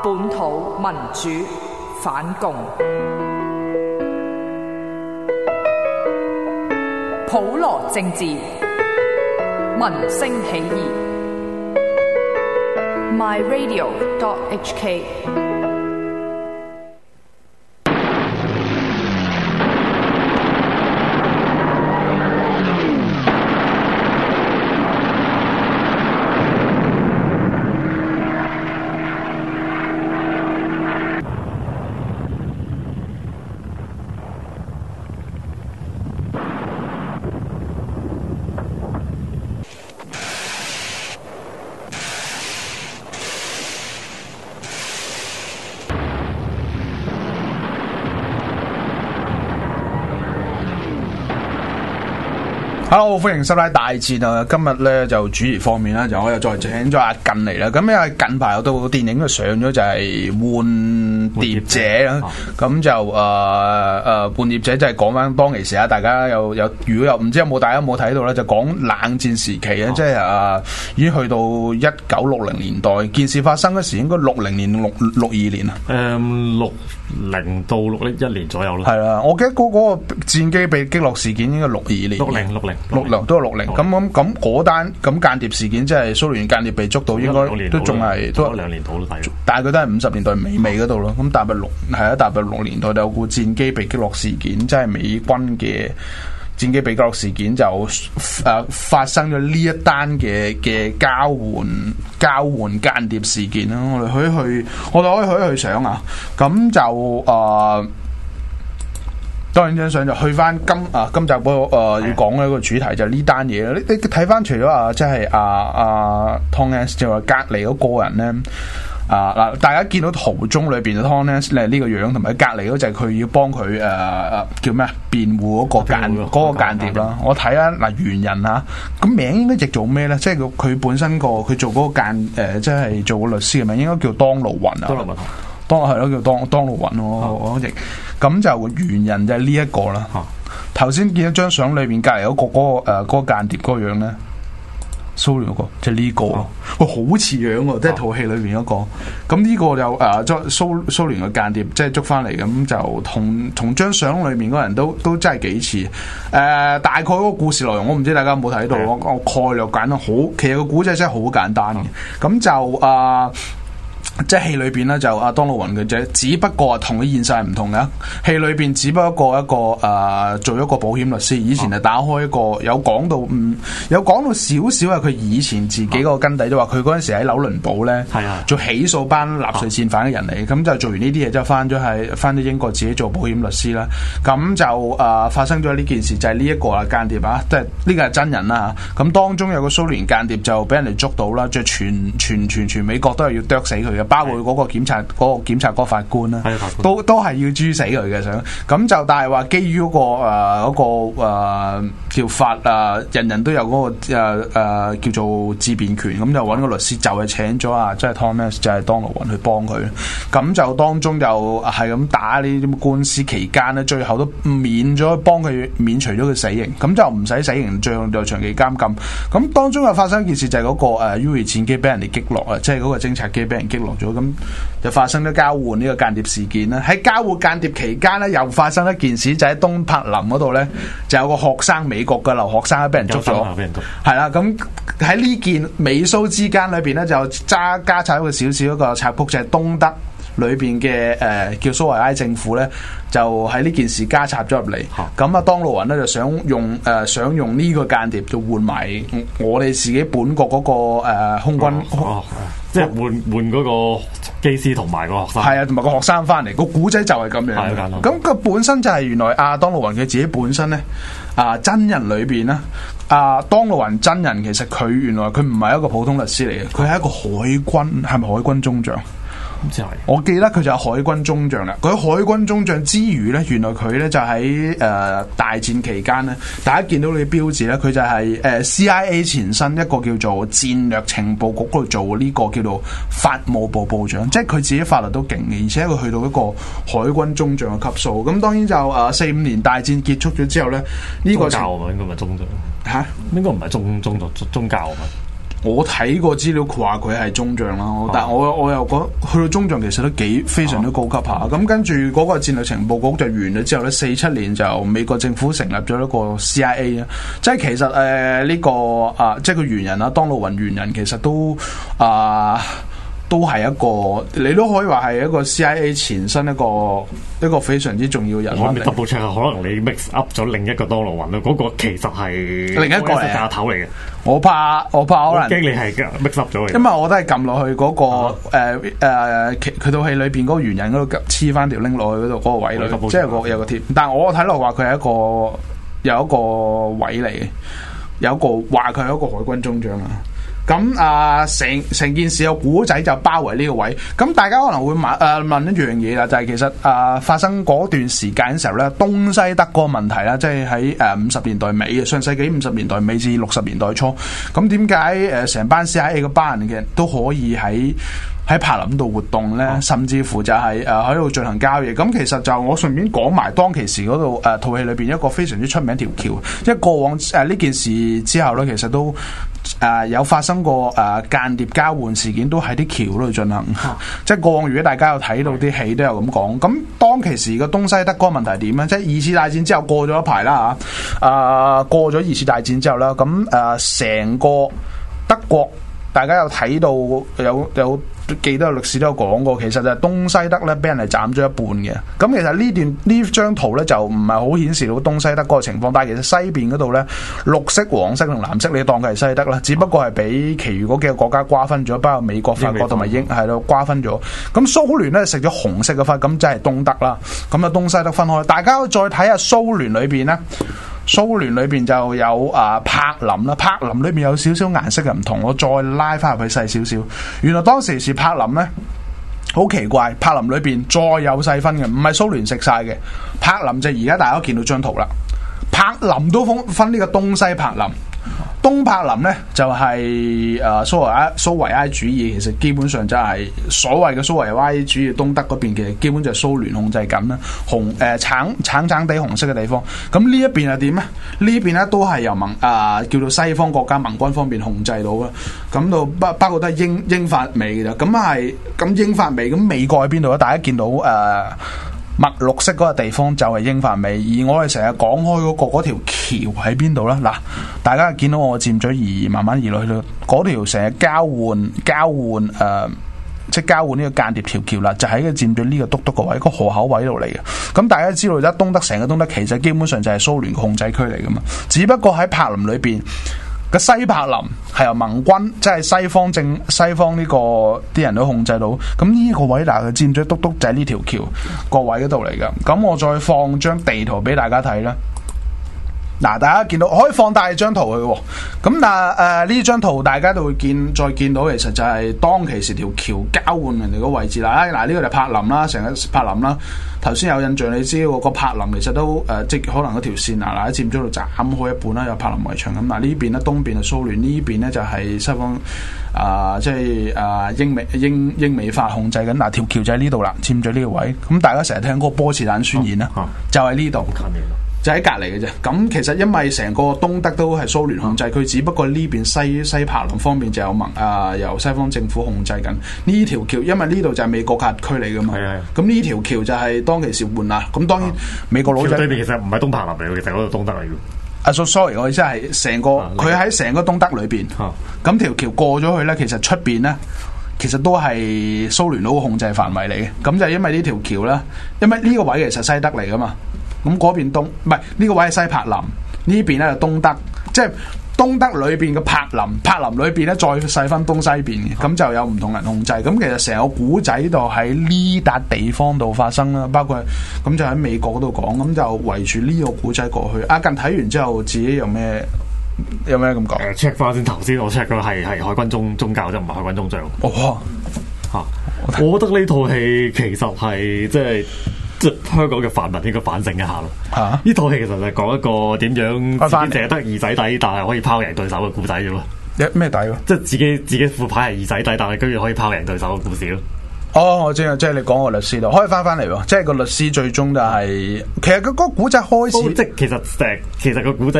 本土民主反共，普羅政治，民聲起義。myradio.hk Hello， 歡迎收睇大戰啊！今日咧就主持方面咧，就我又再請咗阿近嚟啦。咁因為近排有套電影就上咗，就係《換碟者》啦。咁就《換碟者》就係講翻當其時啊！大家有如果有唔知有冇大家有冇睇到咧，就講冷戰時期咧，即係已經去到1960年代。件事發生嗰時應該60年62年啊。 60到61年左右啦。 係啦，我記得嗰個戰機被擊落事件應該62年。60都係60。咁嗰單咁間諜事件，即係蘇聯間諜被捉到，應該都仲係都 2年到啦， 但係佢都係50年代尾嗰度咯。咁踏入6年代就有個戰機被擊落事件，即係美軍嘅戰機被擊落事件就發生咗呢一單嘅交換間諜事件啦。我哋可以去想啊，咁就當然張相就去翻今集嗰個要講嘅一個主題就係呢單嘢啦。你睇翻除咗即係Tom Hanks 就話隔離嗰個人咧。嗱，大家見到途中裏邊嘅 Tom Hanks 呢個樣，同埋隔離嗰就係佢要幫佢叫咩辯護嗰個間諜啦。我睇下嗱，猿人啊，咁名應該譯做咩咧？即係佢本身佢做嗰個即係做個律師嘅名，應該叫當奴雲啊。係咯，叫當奴雲我譯。咁就猿人就係呢一個啦。頭先見到張相裏邊隔離嗰個間諜嗰個樣咧。蘇聯嗰個即係呢個，好似樣喎，即係套戲裏邊嗰個。咁呢個就將蘇聯嘅間諜即係捉翻嚟，咁就同張相裏面嗰人都真係幾似。大概嗰個故事內容我唔知大家有冇睇到，我概略簡單好，其實個古仔真係好簡單嘅。咁就即係戲裏邊咧就當奴雲嘅啫，只不過同佢現實係唔同嘅。戲裏邊只不過一個做一個保險律師，以前係打開一個有講到少少啊。佢以前自己個根底都話佢嗰陣時喺紐倫堡咧，做起訴班納粹戰犯嘅人嚟，咁就做完呢啲嘢之後翻咗英國自己做保險律師啦。咁就發生咗呢件事，就係呢一個間諜啊，即係呢個係真人啦。咁當中有個蘇聯間諜就俾人哋捉到啦，即係全美國都係要剁死佢嘅。包括嗰個檢察嗰個法官啦，都係要誅死佢嘅想。咁就但係話基於嗰個叫法人人都有嗰個叫做自辯權，咁就揾個律師就係請咗即係 Tom Hanks 就係當奴雲去幫佢。咁就當中就係咁打呢啲官司期間咧，最後都幫佢免除咗佢死刑，咁就唔使死刑，最後就長期監禁。咁當中又發生一件事，就係嗰個UA 戰機俾人哋擊落啊，即係嗰個偵察機俾人擊落咗，咁就發生咗交換呢個間諜事件啦。喺交換間諜期間咧，又發生一件事，就喺東柏林嗰度咧，就有個學生，美國嘅留學生俾人捉咗，係啦。咁喺呢件美蘇之間裏邊咧，就加插一個少少一個插曲，就係東德裏邊嘅叫蘇維埃政府咧，就喺呢件事加插咗入嚟。咁當奴雲咧就想用呢個間諜就換埋我哋自己本國嗰個空軍。 即係換嗰個機師同埋個學生， 係啊，同埋個學生翻嚟，個古仔就係咁樣。咁佢本身就係原來當奴雲佢自己本身咧真人裏邊咧當奴雲真人其實佢原來佢唔係一個普通律師嚟嘅，佢係一個海軍，係咪海軍中將？我記得佢就係海軍中將啦。佢喺海軍中將之餘咧，原來佢咧就喺大戰期間咧，大家見到你標誌咧，佢就係CIA 前身一個叫做戰略情報局嗰度做呢個叫做法務部部長，即係佢自己法律都勁嘅，而且佢去到一個海軍中將嘅級數。咁當然就4-5年大戰結束咗之後咧，呢個宗教啊嘛，應該唔係中將嚇，應該唔係宗教啊嘛。 我睇過資料，佢話佢係中將啦，但係我又覺得去到中將其實都非常之高級下。咁跟住嗰個戰略情報局就完咗之後咧，47年就美國政府成立咗一個 CIA 啊，即係其實呢個即係個猿人啊，當路雲猿人其實都係一個，你都可以話係一個 CIA 前身一個非常之重要嘅人物嚟。 double check 可能你 mix up 咗另一個當勞雲咯，嗰個其實係另一個嚟架頭嚟嘅。 我怕可能驚你係 mix up 咗嘅。 因為我都係撳落去嗰個佢套戲裏邊嗰個猿人嗰度黐翻條拎落去嗰度嗰個位咯，即係有個貼。但係我睇落話佢係有一個位嚟嘅，有一個話佢係一個海軍中將啊。咁成件事個古仔就包圍呢個位，咁大家可能會問一樣嘢啦，就係其實發生嗰段時間嘅時候咧，東西德嗰個問題啦，即係喺50年代尾上世紀50年代尾至60年代初，咁點解成班 CIA 嗰班人嘅人都可以喺柏林度活動咧，甚至乎就係喺度進行交易。咁其實就我順便講埋當其時嗰度套戲裏邊一個非常之出名條橋，因為過往呢件事之後咧，其實都有發生過間諜交換事件，都喺啲橋嗰度進行。即係過往如果大家有睇到啲戲都有咁講。咁當其時個東西德嗰個問題點咧？即係二次大戰之後過咗一排啦嚇，過咗二次大戰之後啦，咁成個德國大家有睇到有記得歷史都有講過，其實就係東西德咧俾人係斬咗一半嘅。咁其實呢張圖咧就唔係好顯示到東西德嗰個情況，但係其實西邊嗰度咧綠色、黃色同藍色你當佢係西德啦，只不過係俾其餘嗰幾個國家瓜分咗，包括美國、法國同埋英係咯瓜分咗。咁蘇聯咧食咗紅色嘅塊，咁即係東德啦。咁啊東西德分開，大家再睇下蘇聯裏邊咧。蘇聯裏邊就有柏林啦，柏林裏邊有少少顏色嘅唔同，我再拉翻入去細少少。原來當時是柏林呢，好奇怪，柏林裏邊再有細分嘅，唔係蘇聯食晒嘅。柏林就而家大家見到張圖啦，柏林都分呢個東西柏林。東柏林呢，就係蘇維埃主義，其實基本上就係所謂嘅蘇維埃主義。東德嗰邊其實基本就係蘇聯控制緊啦，橙地紅色嘅地方。咁呢一邊係點呢？呢邊呢都係由叫做西方國家盟軍方面控制到啦。咁到包括都係英法美嘅啫。咁英法美，咁美國喺邊度咧？大家見到墨綠色嗰個地方就係英法美，而我哋成日講開嗰條橋喺邊度咧？嗱，大家見到我佔咗移慢慢移落去到嗰條成日交換即係交換呢個間諜條橋啦，就喺個佔咗呢個篤篤個位，個河口位度嚟嘅。咁大家知道而家東德成個東德其實基本上就係蘇聯控制區嚟噶嘛，只不過喺柏林裏邊。個西柏林係由盟軍，即係西方呢個啲人都控制到，咁呢個位嗱佢佔咗篤篤就係呢條橋個位嗰度嚟噶。咁我再放張地圖俾大家睇啦。嗱，大家見到可以放大張圖去喎。咁但呢張圖大家都會再見到，其實就係當其時條橋交換人哋個位置啦。嗱，呢個就柏林啦，成個柏林啦。頭先有印象，你知個柏林其實都即可能嗰條線嗱佔咗度斬開一半啦，有柏林圍牆咁。嗱呢邊咧東邊係蘇聯，呢邊咧就係西方即係英美法控制緊。嗱條橋就喺呢度啦，佔咗呢個位。咁大家成日聽嗰個波茨坦宣言啦，就喺呢度。就喺隔離嘅啫，咁其實因為成個東德都係蘇聯控制區，只不過呢邊西柏林方面就有由西方政府控制緊呢條橋，因為呢度就係美國轄區嚟噶嘛。咁呢條橋就係當其時換啦。咁當然美國佬仔對面其實唔係東柏林嚟嘅，其實嗰度東德嚟嘅。 sorry， 我意思係成個佢喺成個東德裏邊。咁條橋過咗去咧，其實出邊咧其實都係蘇聯佬嘅控制範圍嚟嘅。咁就因為呢條橋咧，因為呢個位其實西德嚟噶嘛。咁嗰邊唔係呢個位係西柏林，呢邊咧就東德，即係東德裏邊嘅柏林裏邊咧再細分東西邊嘅，咁就有唔同人控制。咁其實成個古仔度喺呢笪地方度發生啦，包括咁就喺美國嗰度講，咁就圍住呢個古仔過去。阿近睇完之後，自己有咩咁講 ？check 翻先，頭先我 check 咗係海軍中教，就唔係海軍中將。我覺得呢套戲其實係即係香港嘅泛民應該反省一下咯。呢套戲其實就講一個點樣自己淨係得二仔底，但係可以拋贏對手嘅故仔啫喎。 咩底喎？ 即係自己副牌係二仔底，但係居然可以拋贏對手嘅故事咯。 我知啊，即係你講個律師度，可以翻嚟喎。即係個律師最終就係、其實嗰個古仔開始， 即係其實個古仔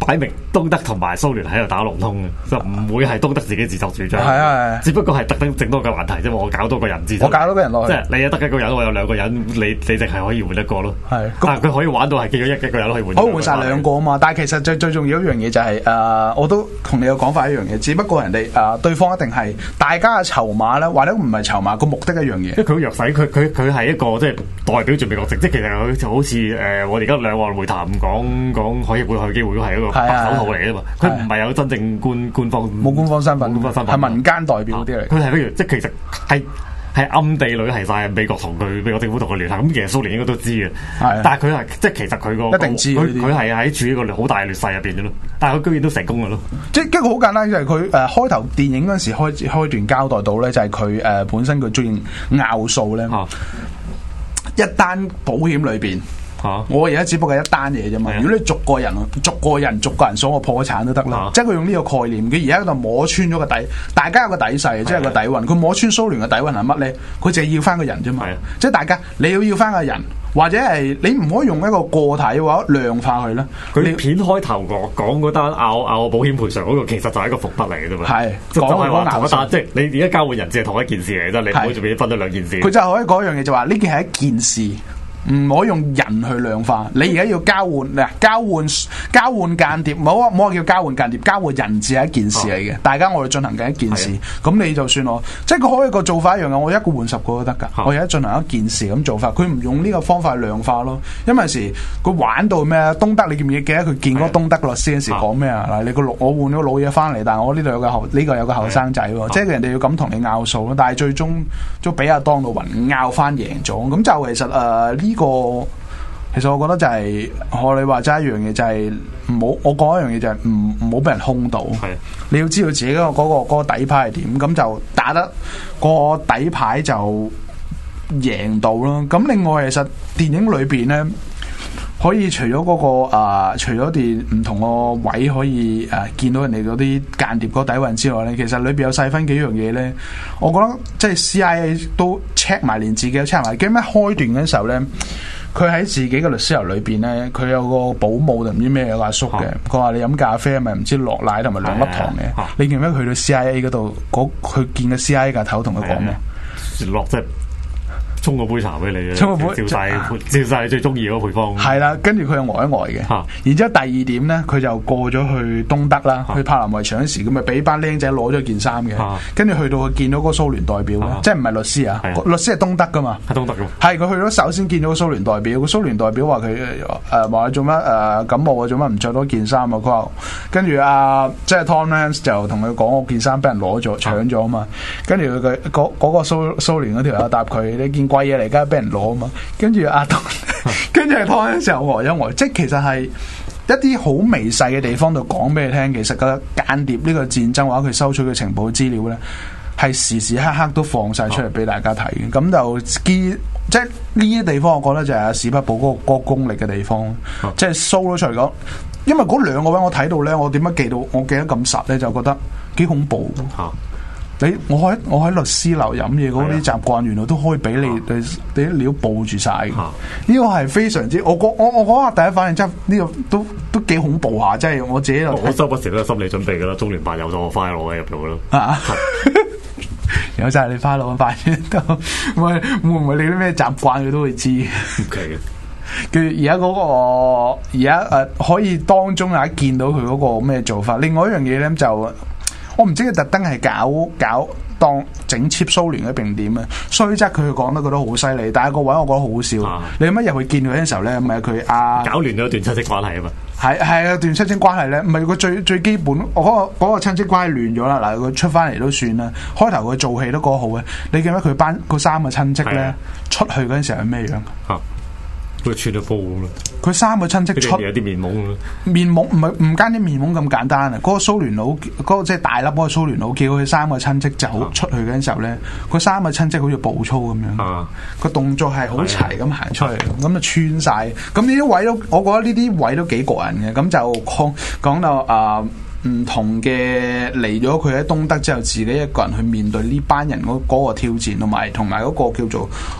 擺明東德同埋蘇聯喺度打龍通嘅，就唔會係東德自己自作主張。 係啊， 只不過係特登整多個難題啫嘛，我搞多個人質， 我搞多個人落去， 即係你有得一個人，我有兩個人，你淨係可以換一個咯。係，但係佢可以玩到係見咗一個人可以換， 可以換晒兩個啊嘛。但係其實最重要一樣嘢就係我都同你嘅講法一樣嘢，只不過人哋對方一定係大家嘅籌碼咧，或者唔係籌碼，個目的一樣嘢。 即係佢弱勢，佢係一個即係代表住美國籍，即係其實佢就好似我哋而家兩岸會談講可以會去機會都係一個白手套嚟嘅嘛。佢唔係有真正官方冇官方身份，係民間代表啲嚟。 佢係譬如即係其實係暗地裏係晒美國政府同佢聯繫，咁其實蘇聯應該都知嘅。但係佢係即係其實佢個一定知佢係喺處於一個好大劣勢入邊嘅咯。但係佢居然都成功嘅咯。即係一個好簡單，就係佢開頭電影嗰陣時開段交代到咧，就係佢本身佢中意拗數咧，一單保險裏邊。我而家只不過係一單嘢啫嘛。如果你逐個人數我破產都得啦。即係佢用呢個概念，佢而家喺度摸穿咗個底，大家有個底勢，即係個底蘊。佢摸穿蘇聯嘅底蘊係乜咧？佢淨係要翻個人啫嘛。即係大家你要翻個人，或者係你唔可以用一個個體嘅話量化佢啦。 佢片開頭講嗰單拗保險賠償嗰個，其實就係一個伏筆嚟嘅啫嘛。係講話同一單，即係你而家交換人質係同一件事嚟啫，你唔可以做俾分咗兩件事。佢就可以講一樣嘢，就話呢件係一件事。唔可以用人去量化，你而家要交換間諜，唔好話叫交換間諜，交換人質係一件事嚟嘅。大家我哋進行緊一件事，咁你就算我，即係佢可以個做法一樣嘅，我一個換10個都得㗎。我而家進行一件事咁做法，佢唔用呢個方法去量化咯。因為時佢玩到咩東德，你記唔記得佢見嗰個東德律師嗰時講咩啊？嗱，你我換咗個老嘢翻嚟，但係我呢度有個後生仔喎，即係人哋要咁同你拗數咯。但係最終都俾阿當魯雲拗翻贏咗，咁就其實其實我覺得就係學你話齋一樣嘢，就係唔好我講一樣嘢就係唔好俾人兇到。你要知道自己嗰個底牌係點，咁就打得個底牌就贏到啦。咁另外其實電影裏邊咧，可以除咗除咗啲唔同個位可以見到人哋嗰啲間諜嗰底蘊之外咧，其實裏邊有細分幾樣嘢咧。我覺得即係 CIA 都 check 埋，連自己都 check 埋。記得咩開段嗰時候咧，佢喺自己嘅律師樓裏邊咧，佢有個保姆定唔知咩有個阿叔嘅，佢話你飲咖啡咪唔知落奶同埋2粒糖嘅。你記唔記得去到 CIA 嗰度，佢見個 CIA 架頭同佢講咩？ 落即係沖個杯茶俾你，照晒你最中意嗰個配方。係啦， 跟住佢又呆一呆嘅。然之後第二點咧，佢就過咗去東德啦，去柏林圍牆嗰時，咁咪俾班僆仔攞咗件衫嘅。跟住去到佢見到嗰個蘇聯代表，即係唔係律師啊？律師係東德噶嘛？係東德噶。係佢去咗首先見到個蘇聯代表，個蘇聯代表話佢話你做乜感冒啊？做乜唔着多件衫啊？佢話跟住即係 Tom Hanks 就同佢講，我件衫俾人攞咗搶咗啊嘛。跟住佢嗰個蘇聯嗰條友答佢，你見貴嘢嚟，梗係俾人攞啊嘛。跟住跟住拖嘅時候呆一呆，即係其實係一啲好微細嘅地方度講俾你聽。其實個間諜呢個戰爭話佢收取嘅情報資料咧，係時時刻刻都放晒出嚟俾大家睇嘅。咁就即係呢啲地方，我覺得就係阿史匹堡嗰個功力嘅地方，即係 show 咗出嚟講。因為嗰兩個位我睇到咧，我點解記得咁實咧？就覺得幾恐怖。我喺律師樓飲嘢嗰啲習慣，原來都可以俾你啲料報住晒嘅。呢個係非常之，我講下第一反應，真呢個都幾恐怖下，即係我自己我周不時都有心理準備噶啦。中聯辦有咗我 file 喺入度噶啦。 有晒你 file 快啲都，會唔會你啲咩習慣佢都會知？OK 嘅。而家可以當中見到佢嗰個咩做法。另外一樣嘢咧就。我唔知佢特登係搞當整 cheap 蘇聯嘅並點啊，雖則佢講得覺得好犀利，但係個位我覺得好笑。你乜入去見佢嘅時候咧，咪佢搞亂咗段親戚關係啊嘛。係啊，段親戚關係咧，唔係佢最基本，我嗰個親戚關係亂咗啦。嗱，佢出翻嚟都算啦。開頭佢做戲都講好嘅，你記得佢班嗰3個親戚咧出去嗰陣時候係咩樣？ 佢穿咗煲咁咯。佢 3個親戚出有啲面懵咯。 面懵唔單止面懵咁簡單啊！嗰個蘇聯佬，嗰個即係大粒嗰個蘇聯佬，叫佢3個親戚走出去嗰陣時候咧，佢3個親戚好似步操咁樣，個動作係好齊咁行出嚟，咁就穿晒。咁呢啲位都，我覺得呢啲位都幾過癮嘅。咁就講到唔同嘅嚟咗佢喺東德之後，自己一個人去面對呢班人嗰個挑戰，同埋嗰個叫做。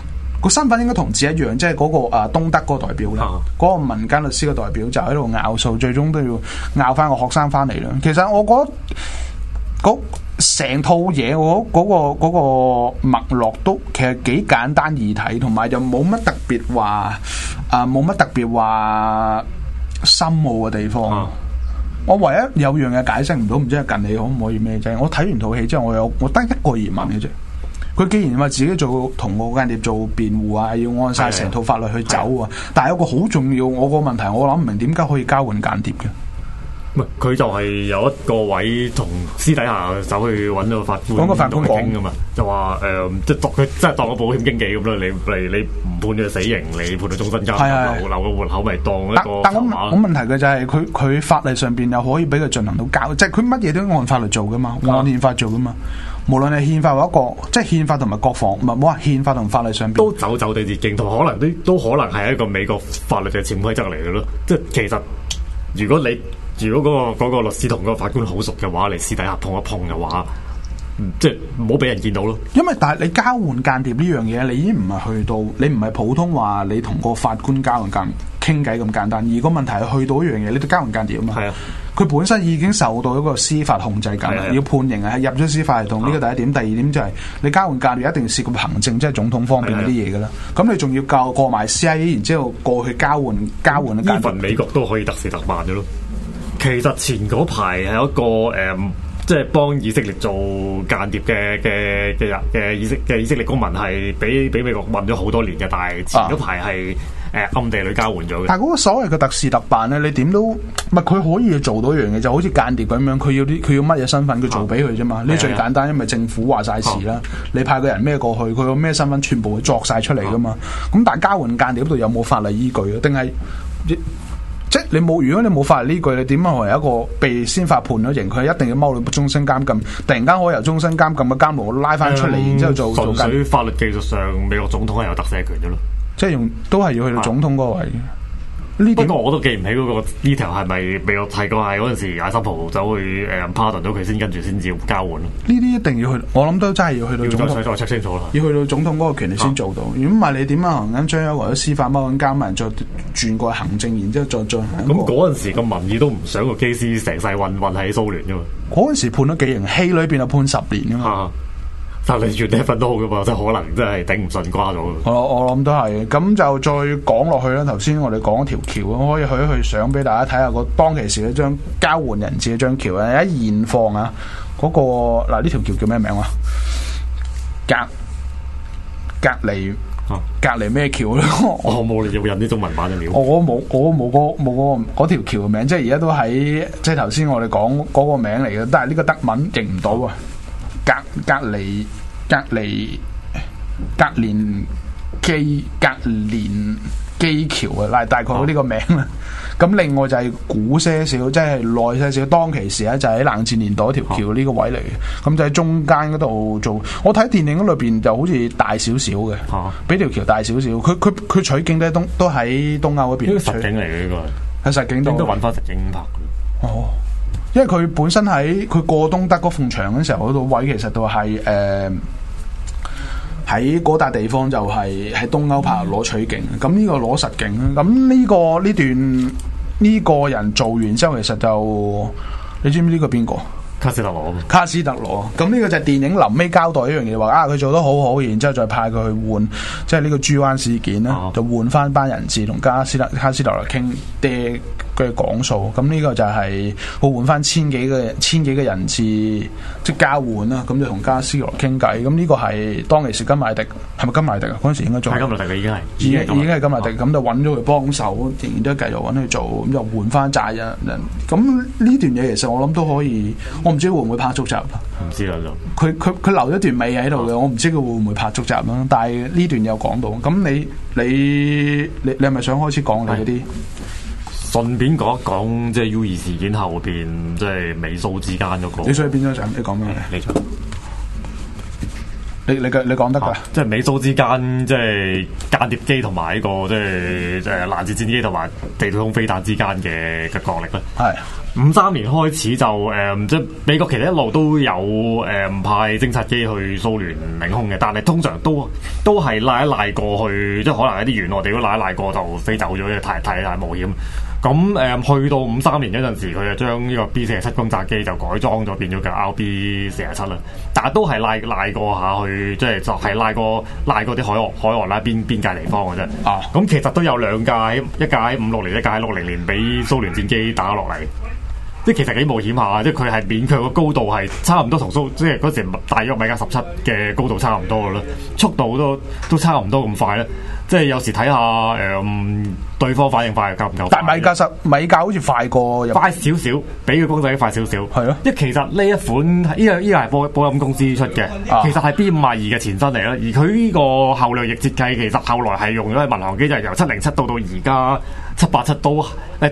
個身份應該同志一樣，即係嗰個東德嗰個代表咧，嗰個民間律師嘅代表就喺度拗數，最終都要拗翻個學生翻嚟啦。其實我覺得成套嘢嗰個脈絡都其實幾簡單易睇，同埋又冇乜特別話深奧嘅地方。我唯一有樣嘢解釋唔到，唔知係近你可唔可以咩啫？我睇完套戲之後，我得一個疑問嘅啫。佢既然話自己同個間諜做辯護啊，要按晒成套法律去走啊，但係有個好重要，我個問題我諗唔明點解可以交換間諜嘅？ 唔係佢就係有一個位同私底下走去揾個法官， 講個法官講噶嘛，就話即係佢真係當個保險經紀咁啦。你唔判佢死刑，你判佢終身監禁，留個活口咪當一個。 但我問題嘅就係佢法例上邊又可以俾佢進行到交，即係佢乜嘢都按法律做噶嘛，按憲法做噶嘛。無論係憲法或一個，即係憲法同埋國防，唔係冇話憲法同法律上邊都走地捷徑，同可能都可能係一個美國法律嘅潛規則嚟嘅咯。即係其實如果嗰個律師同嗰個法官好熟嘅話，你私底下碰一碰嘅話，即係唔好俾人見到咯。因為但係你交換間諜呢樣嘢，你已經唔係去到，你唔係普通話你同個法官交換間傾偈咁簡單。而個問題係去到一樣嘢，你都交換間諜啊嘛。係啊，佢本身已經受到一個司法控制緊，要判刑係入咗司法系統。呢個第一點，第二點就係你交換間諜一定涉及行政，即係總統方面嗰啲嘢噶啦。咁你仲要過埋 CIA，然之後過去交換間諜。 份美國都可以特事特辦嘅咯。其實前嗰排係一個即係幫以色列做間諜嘅以色列公民係俾美國困咗好多年嘅，但係前嗰排係暗地裏交換咗嘅。 但係嗰個所謂嘅特事特辦咧，你點都唔係佢可以做到一樣嘢，就好似間諜咁樣，佢要乜嘢身份，佢做俾佢啫嘛。呢最簡單，因為政府話晒事啦，你派個人咩過去，佢有咩身份，全部會作晒出嚟噶嘛。咁但係交換間諜嗰度有冇法例依據啊？定係？即係你冇，如果你冇法律呢句，你點樣為一個被先法判咗刑，佢一定要踎到終身監禁，突然間可以由終身監禁嘅監牢拉翻出嚟，然之後做純粹法律技術上，美國總統係有特赦權嘅咯， 即係都係要去到總統嗰個位。 不過我都記唔起嗰個呢條係咪美國提過係嗰陣時艾森豪走去pardon 到佢先，跟住先至交換咯。呢啲一定要去，我諗都真係要去到總統， 再 check 清楚啦。 要去到總統嗰個權力先做到。如果唔係你點樣咁將一個司法踎緊監人再轉過行政，然之後再進行。 咁嗰陣時個民意都唔想個機師成世混喺蘇聯噶嘛。 嗰陣時判咗幾刑，戲裏邊就判10年噶嘛。 但係你越呢份都好噶嘛，即係可能真係頂唔順瓜咗。 我諗都係，咁就再講落去啦。頭先我哋講條橋，可以去一去相俾大家睇下個當其時嗰張交換人質嗰張橋啊，喺現況啊，嗰個嗱呢條橋叫咩名啊？隔離咩橋咧？ 我冇你要印啲中文版嘅料。 我冇嗰條橋嘅名，即係而家都喺即係頭先我哋講嗰個名嚟嘅，但係呢個德文認唔到啊。隔連基橋啊，大概呢個名啦。咁另外就係古些少，即係耐些少。當其時咧就喺冷戰年代條橋呢個位嚟嘅，咁就喺中間嗰度做。我睇電影嗰裏邊就好似大少少嘅，比條橋大少少。佢取景都喺東歐嗰邊。呢個實景嚟嘅呢個， 喺實景度應該揾翻實景拍嘅。 哦。因為佢本身喺佢過東德嗰埲牆嗰時候，嗰度位其實都係喺嗰笪地方就係喺東歐拍攞取景，咁呢個攞實景。咁呢個人做完之後，其實就你知唔知呢個邊個？卡斯特羅。咁呢個就係電影臨尾交代一樣嘢，話佢做得好好，然之後再派佢去換，即係呢個豬灣事件咧，就換翻班人質同卡斯特羅傾爹嘅講數。咁呢個就係佢換翻千幾個人質，即係交換啦。咁就同卡斯特羅傾偈。咁呢個係當其時金乃迪，係咪金乃迪啊？嗰陣時應該做係金乃迪嘅，已經係金乃迪。咁就揾咗佢幫手，仍然都繼續揾佢做。咁就換翻債人。咁呢段嘢其實我諗都可以。我唔知會唔會拍續集啦， 唔知啦就佢留咗段尾喺度嘅，我唔知佢會唔會拍續集啦。但係呢段有講到，咁你係咪想開始講你嗰啲？ 順便講一講，即係 U2 事件後邊，即係美蘇之間嗰個。 你想去邊張相？你講咩？ 你你講得㗎， 即係美蘇之間即係間諜機同埋呢個即係攔截戰機同埋地對空飛彈之間嘅角力咧。係53年開始就即係美國其實一路都有派偵察機去蘇聯領空嘅，但係通常都係拉一拉過去，即係可能一啲沿岸地都拉一拉過就飛走咗，因為太冒險。咁去到53年嗰陣時，佢就將呢個 B47轟炸機就改裝咗，變咗嘅 RB47啦。但係都係拉過下去，即係就係拉過啲海岸啦，邊界地方嘅啫。咁其實都有兩架，一架喺56年，一架喺60年，俾蘇聯戰機打落嚟。即係其實幾冒險下，即係佢係勉強個高度係差唔多同即係嗰時大約米格17嘅高度差唔多嘅啦，速度都差唔多咁快咧。即係有時睇下對方反應快夠唔夠快？ 但米格好似快少少，比佢公仔快少少。 係咯， 即係其實呢一款呢個係波音公司出嘅，其實係 B52嘅前身嚟啦。而佢呢個後掠翼設計，其實後來係用咗喺民航機，就係由707到而家787都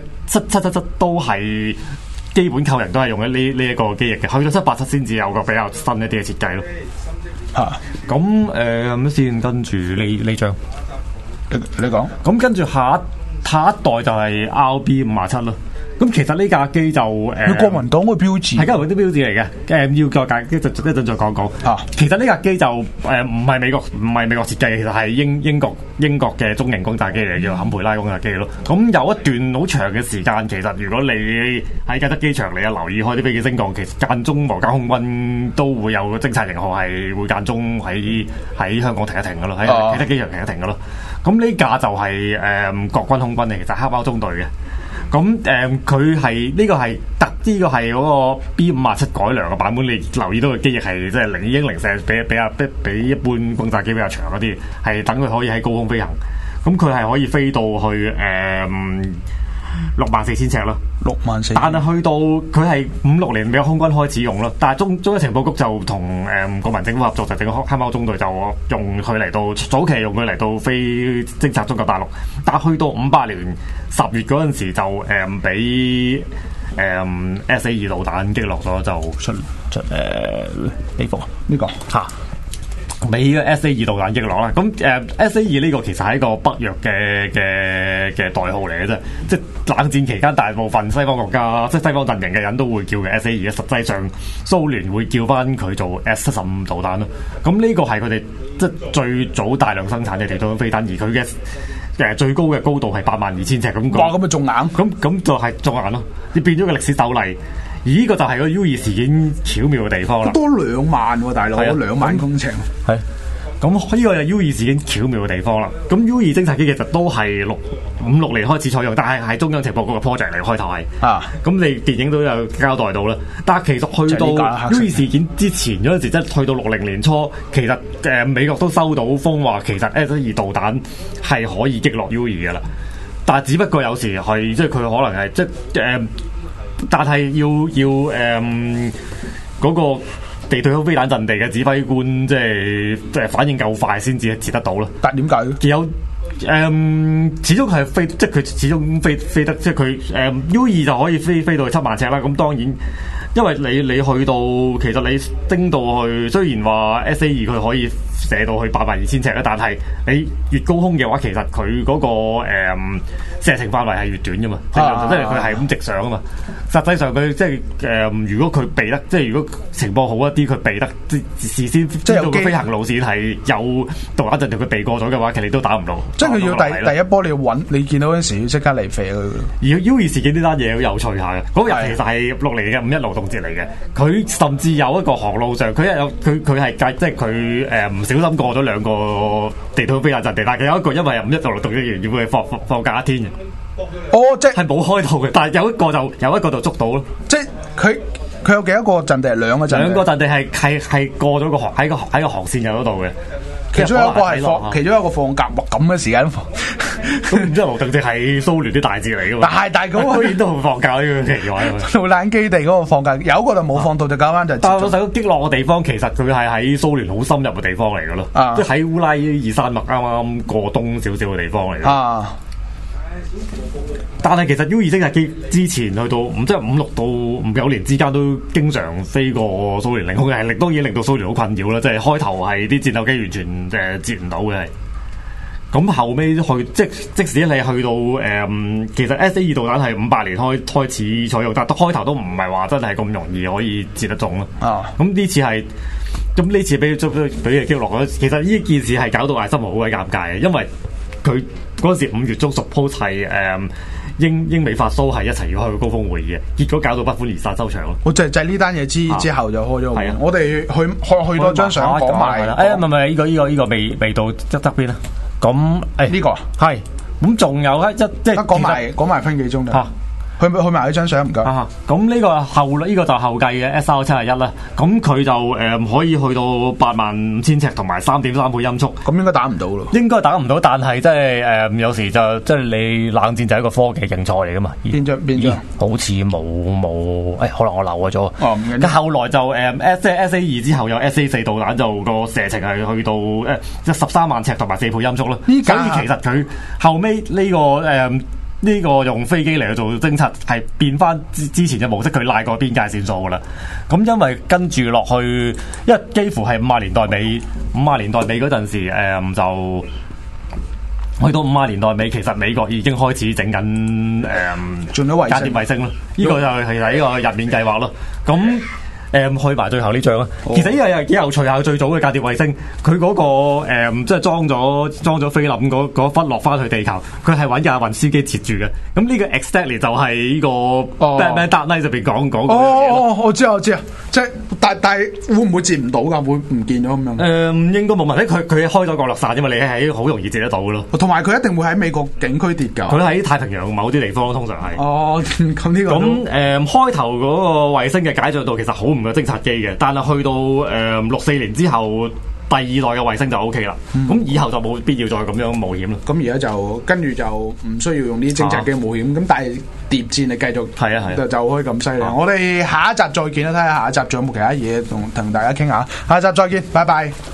777都係。基本構人都係用咗呢一個機翼嘅，去到787先至有個比較新一啲嘅設計咯。咁咁先跟住呢張， 你講。咁跟住下一代就係 RB57咯。咁其實呢架機就國民黨嘅標誌， 係國民黨啲標誌嚟嘅。要個架一陣再講。其實呢架機就唔係美國設計嘅，其實係英國嘅中型轟炸機嚟，叫坎培拉轟炸機咯。咁有一段好長嘅時間，其實如果你喺啟德機場，你有留意開啲飛機升降，其實間中皇家空軍都會有個偵察型號係會間中喺香港停一停嘅咯，喺啟德機場停一停嘅咯。咁呢架就係國軍空軍嚟，其實黑貓中隊嘅。咁佢係呢個係嗰個 B57改良嘅版本，你留意到個機翼係即係已經零舍比一般轟炸機比較長嗰啲，係等佢可以喺高空飛行。咁佢係可以飛到去64,000尺咯，64,000。但係去到佢係56年俾空軍開始用咯，但係中央情報局就同國民政府合作，就整個黑貓中隊就用佢嚟到早期用佢嚟到飛偵察中國大陸，但係去到58年10月嗰陣時就俾SA-2導彈擊落咗，就出呢個嚇。美嘅 SA-2導彈擊落啦，咁SA-2呢個其實係一個北約嘅代號嚟嘅啫，即係冷戰期間大部分西方國家即係西方陣營嘅人都會叫嘅 SA-2，實際上蘇聯會叫翻佢做 S-75導彈咯。咁呢個係佢哋即係最早大量生產嘅地對空飛彈，而佢嘅最高嘅高度係82,000尺咁。 哇！咁咪仲硬？ 咁就係仲硬咯，你變咗個歷史斗例。而呢個就係個 U2 事件巧妙嘅地方啦。 多2萬喎，大佬，2萬公尺。 係。咁呢個就 U2 事件巧妙嘅地方啦。咁 U2 偵察機其實都係56年開始採用，但係喺中央情報局嘅 project 嚟開頭係。咁你電影都有交代到啦。但係其實去到 U2 事件之前嗰陣時，即係去到60年初，其實美國都收到風話，其實 SA-2導彈係可以擊落 U2 嘅啦。但係只不過有時係即係佢可能係即係但係要嗰個地對空飛彈陣地嘅指揮官，即係反應夠快先至截得到咯。 但係點解？ 有始終係飛，即係佢始終飛得，即係佢U2 就可以飛到去7萬尺啦。咁當然，因為你去到其實你升到去，雖然話 SA-2佢可以射到去82,000尺啦，但係你越高空嘅話，其實佢嗰個射程範圍係越短噶嘛，即係佢係咁直上啊嘛。實際上佢即係如果佢避得，即係如果情報好一啲，佢避得事先知道個飛行路線係有導彈陣地，佢避過咗嘅話，其實你都打唔到。即係佢要第一波你要揾，你見到嗰陣時要即刻嚟射佢。 而 U2 事件呢單嘢好有趣下嘅，嗰日其實係6年嘅5·1勞動節嚟嘅。佢甚至有一個航路上，佢係即係佢唔小心過咗2個地對空飛彈陣地，但係有一個因為5·1勞動節要佢放假1天嘅。 即係冇開到嘅，但係有一個就捉到咯。 即係佢有幾多個陣地？兩個陣地係過咗個喺個航線有嗰度嘅。 其中一個係放假，哇咁嘅時間放。 咁唔知勞動節係蘇聯啲大節嚟噶嘛？ 但係嗰個居然都會放假呢個奇怪。 導彈基地嗰個放假，有一個就冇放到，就搞翻就。 但係老實講，擊落嘅地方其實佢係喺蘇聯好深入嘅地方嚟噶咯，即係喺烏拉爾山脈啱啱過東少少嘅地方嚟。 但係其實 U-2偵察機之前去到即係5、6到5、9年之間都經常飛過蘇聯領空嘅，都已經令到蘇聯好困擾啦。即係開頭係啲戰鬥機完全截唔到嘅係。咁後尾去即使你去到其實 SA-2 導彈係58年開始採用，但開頭都唔係話真係咁容易可以截得中咯。咁呢次係呢次俾佢擊落咗。其實呢件事係搞到艾森豪好鬼尷尬嘅，因為佢嗰陣時5月中 suppose 係英美法蘇係一齊要開個高峰會議嘅，結果搞到不歡而散收場咯。 我就呢單嘢之後就開咗會。我哋去多張相講埋。 唔係呢個未到側邊啦。咁呢個係咁，仲有咧即係講埋分幾鐘啦。去埋呢張相唔該。 咁呢個就後繼嘅 SR-71啦。咁佢就可以去到85,000尺同埋3.3倍音速。 咁應該打唔到咯。 應該打唔到，但係即係有時就即係你冷戰就係一個科技競賽嚟噶嘛。邊張？好似冇可能我漏咗。咁後來就即係 SA-2 之後有 SA-4 導彈，就個射程係去到13萬尺同埋4倍音速咯。所以其實佢後尾呢個用飛機嚟去做偵察係變翻之前嘅模式，佢拉過邊界線數噶啦。咁因為跟住落去，因為幾乎係50年代尾嗰陣時，就去到50年代尾，其實美國已經開始整緊間諜衛星咯。呢個就係呢個入面計劃咯。咁去埋最後呢張啦。其實呢個又幾有趣下，最早嘅間諜衛星，佢嗰個即係裝咗菲林嗰忽落翻去地球，佢係揾架運輸機截住嘅。咁呢個 exactly 就係呢個 Batman Dark Knight 入邊講嗰樣嘢。 我知啊，即係但係會唔會截唔到㗎？會唔見咗咁樣？ 應該冇問題。佢開咗降落傘啫嘛，你係好容易截得到嘅咯。 同埋佢一定會喺美國景區跌㗎。 佢喺太平洋某啲地方通常係。 咁呢個咁開頭嗰個衛星嘅解像度其實好唔夠偵察機嘅，但係去到64年之後，第2代嘅衛星就 OK 啦。咁以後就冇必要再咁樣冒險啦。 咁而家就跟住就唔需要用啲偵察機冒險。咁但係諜戰你繼續就可以咁犀利。我哋下一集再見啦，睇下下一集仲有冇其他嘢同大家傾下。下一集再見，拜拜。